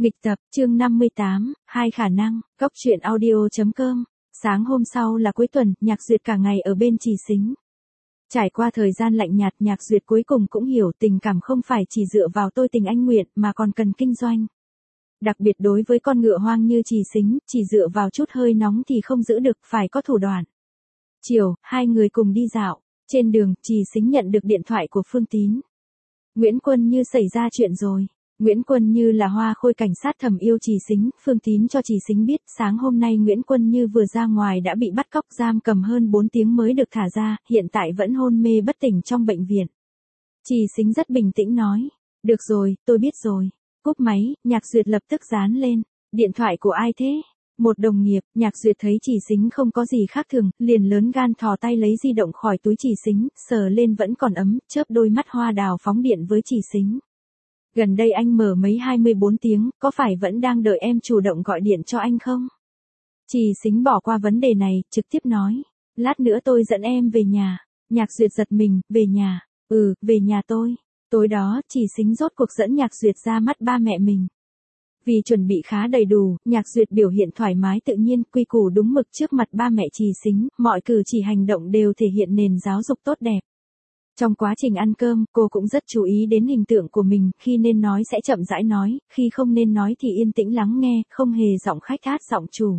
Nghịch tập, chương 58, hai khả năng, góc truyện audio.com. Sáng hôm sau là cuối tuần, Nhạc Duyệt cả ngày ở bên Trì Xính. Trải qua thời gian lạnh nhạt, Nhạc Duyệt cuối cùng cũng hiểu tình cảm không phải chỉ dựa vào tôi tình anh nguyện mà còn cần kinh doanh. Đặc biệt đối với con ngựa hoang như Trì Xính, chỉ dựa vào chút hơi nóng thì không giữ được, phải có thủ đoạn. Chiều, hai người cùng đi dạo. Trên đường, Trì Xính nhận được điện thoại của Phương Tín. Nguyễn Quân Như xảy ra chuyện rồi. Nguyễn Quân Như là hoa khôi cảnh sát thầm yêu Trì Xính, Phương Tín cho Trì Xính biết sáng hôm nay Nguyễn Quân Như vừa ra ngoài đã bị bắt cóc giam cầm hơn 4 tiếng mới được thả ra, hiện tại vẫn hôn mê bất tỉnh trong bệnh viện. Trì Xính rất bình tĩnh nói, được rồi, tôi biết rồi. Cúp máy, Nhạc Duyệt lập tức dán lên, điện thoại của ai thế? Một đồng nghiệp. Nhạc Duyệt thấy Trì Xính không có gì khác thường, liền lớn gan thò tay lấy di động khỏi túi Trì Xính, sờ lên vẫn còn ấm, chớp đôi mắt hoa đào phóng điện với Trì Xính. Gần đây anh mở mấy 24 tiếng, có phải vẫn đang đợi em chủ động gọi điện cho anh không? Trì Xính bỏ qua vấn đề này, trực tiếp nói, lát nữa tôi dẫn em về nhà. Nhạc Duyệt giật mình, về nhà? Về nhà tôi. Tối đó, Trì Xính rốt cuộc dẫn Nhạc Duyệt ra mắt ba mẹ mình. Vì chuẩn bị khá đầy đủ, Nhạc Duyệt biểu hiện thoải mái tự nhiên, quy củ đúng mực trước mặt ba mẹ Trì Xính, mọi cử chỉ hành động đều thể hiện nền giáo dục tốt đẹp. Trong quá trình ăn cơm, cô cũng rất chú ý đến hình tượng của mình, khi nên nói sẽ chậm rãi nói, khi không nên nói thì yên tĩnh lắng nghe, không hề giọng khách hát giọng chủ.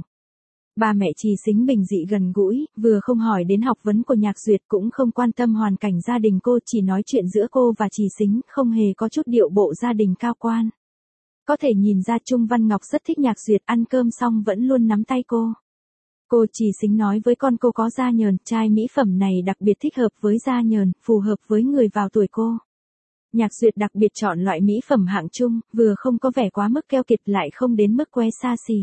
Ba mẹ Trì Xính bình dị gần gũi, vừa không hỏi đến học vấn của Nhạc Duyệt cũng không quan tâm hoàn cảnh gia đình cô, chỉ nói chuyện giữa cô và Trì Xính, không hề có chút điệu bộ gia đình cao quan. Có thể nhìn ra Trung Văn Ngọc rất thích Nhạc Duyệt, ăn cơm xong vẫn luôn nắm tay cô. Cô Trì Xính nói với con cô có da nhờn, chai mỹ phẩm này đặc biệt thích hợp với da nhờn, phù hợp với người vào tuổi cô. Nhạc Duyệt đặc biệt chọn loại mỹ phẩm hạng trung, vừa không có vẻ quá mức keo kiệt lại không đến mức quá xa xỉ.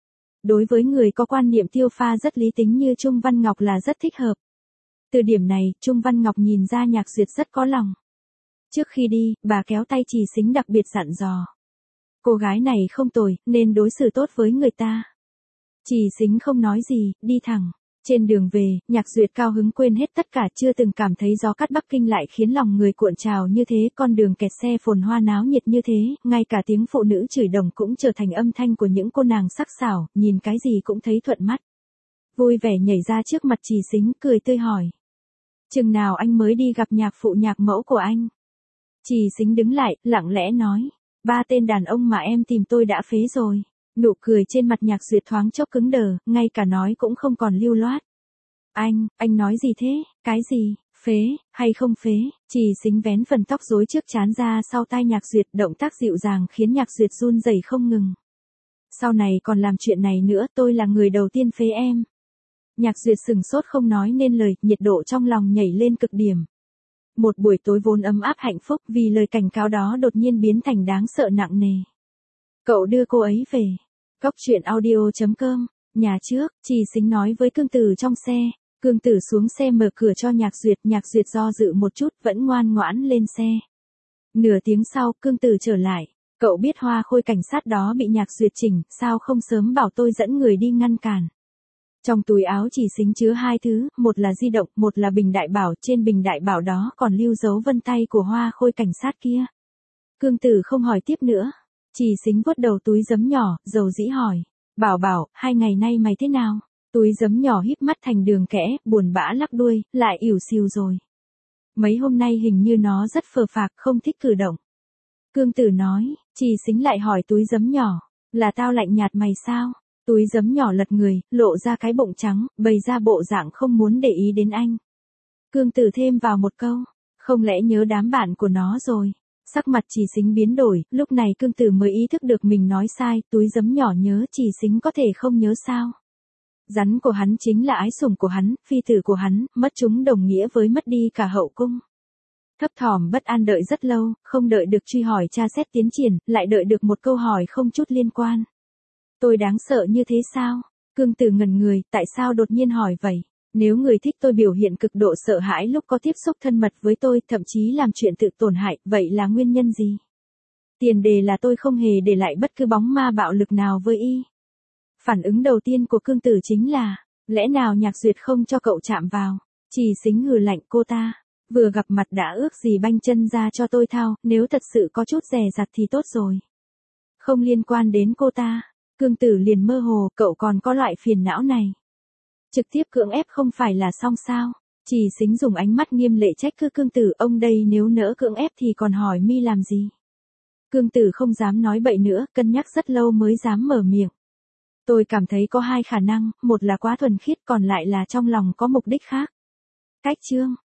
Đối với người có quan niệm tiêu pha rất lý tính như Trung Văn Ngọc là rất thích hợp. Từ điểm này, Trung Văn Ngọc nhìn ra Nhạc Duyệt rất có lòng. Trước khi đi, bà kéo tay Trì Xính đặc biệt dặn dò. Cô gái này không tồi, nên đối xử tốt với người ta. Trì Xính không nói gì, đi thẳng. Trên đường về, Nhạc Duyệt cao hứng quên hết tất cả, chưa từng cảm thấy gió cát Bắc Kinh lại khiến lòng người cuộn trào như thế, con đường kẹt xe phồn hoa náo nhiệt như thế, ngay cả tiếng phụ nữ chửi đồng cũng trở thành âm thanh của những cô nàng sắc sảo, nhìn cái gì cũng thấy thuận mắt. Vui vẻ nhảy ra trước mặt Trì Xính, cười tươi hỏi. Chừng nào anh mới đi gặp nhạc phụ nhạc mẫu của anh? Trì Xính đứng lại, lặng lẽ nói. 3 tên đàn ông mà em tìm tôi đã phế rồi. Nụ cười trên mặt Nhạc Duyệt thoáng chốc cứng đờ, ngay cả nói cũng không còn lưu loát. Anh nói gì thế? Cái gì? Phế, hay không phế? Trì Xính vén phần tóc rối trước trán ra sau tai Nhạc Duyệt, động tác dịu dàng khiến Nhạc Duyệt run rẩy không ngừng. Sau này còn làm chuyện này nữa, tôi là người đầu tiên phế em. Nhạc Duyệt sừng sốt không nói nên lời, nhiệt độ trong lòng nhảy lên cực điểm. Một buổi tối vốn ấm áp hạnh phúc vì lời cảnh cáo đó đột nhiên biến thành đáng sợ nặng nề. Cậu đưa cô ấy về. Góc truyện audio.com. Nhà trước, Trì Xính nói với Cương Tử trong xe. Cương Tử xuống xe mở cửa cho Nhạc Duyệt do dự một chút vẫn ngoan ngoãn lên xe. Nửa tiếng sau, Cương Tử trở lại. Cậu biết hoa khôi cảnh sát đó bị Nhạc Duyệt chỉnh, sao không sớm bảo tôi dẫn người đi ngăn cản. Trong túi áo Trì Xính chứa 2 thứ, một là di động, một là bình đại bảo, trên bình đại bảo đó còn lưu dấu vân tay của hoa khôi cảnh sát kia. Cương Tử không hỏi tiếp nữa. Trì Xính vuốt đầu túi giấm nhỏ, dầu dĩ hỏi. Bảo, 2 ngày nay mày thế nào? Túi giấm nhỏ híp mắt thành đường kẽ, buồn bã lắc đuôi, lại ỉu xìu rồi. Mấy hôm nay hình như nó rất phờ phạc, không thích cử động. Cương Tử nói. Trì Xính lại hỏi túi giấm nhỏ. Là tao lạnh nhạt mày sao? Túi giấm nhỏ lật người, lộ ra cái bụng trắng, bày ra bộ dạng không muốn để ý đến anh. Cương Tử thêm vào một câu. Không lẽ nhớ đám bạn của nó rồi? Sắc mặt Trì Xính biến đổi, lúc này Cương Tử mới ý thức được mình nói sai, túi giấm nhỏ nhớ Trì Xính có thể không nhớ sao. Rắn của hắn chính là ái sủng của hắn, phi tử của hắn, mất chúng đồng nghĩa với mất đi cả hậu cung. Thấp thỏm bất an đợi rất lâu, không đợi được truy hỏi tra xét tiến triển, lại đợi được một câu hỏi không chút liên quan. Tôi đáng sợ như thế sao? Cương Tử ngẩn người, tại sao đột nhiên hỏi vậy? Nếu người thích tôi biểu hiện cực độ sợ hãi lúc có tiếp xúc thân mật với tôi, thậm chí làm chuyện tự tổn hại, vậy là nguyên nhân gì? Tiền đề là tôi không hề để lại bất cứ bóng ma bạo lực nào với y. Phản ứng đầu tiên của Cương Tử chính là, lẽ nào Nhạc Duyệt không cho cậu chạm vào? Trì Xính hừ lạnh, cô ta vừa gặp mặt đã ước gì banh chân ra cho tôi thao, nếu thật sự có chút dè dặt thì tốt rồi. Không liên quan đến cô ta. Cương Tử liền mơ hồ, cậu còn có loại phiền não này. Trực tiếp cưỡng ép không phải là xong sao? Chỉ Sính dùng ánh mắt nghiêm lệ trách cứ Cương Tử, ông đây nếu nỡ cưỡng ép thì còn hỏi mi làm gì? Cương Tử không dám nói bậy nữa, cân nhắc rất lâu mới dám mở miệng. Tôi cảm thấy có hai khả năng, một là quá thuần khiết, còn lại là trong lòng có mục đích khác. Cách chương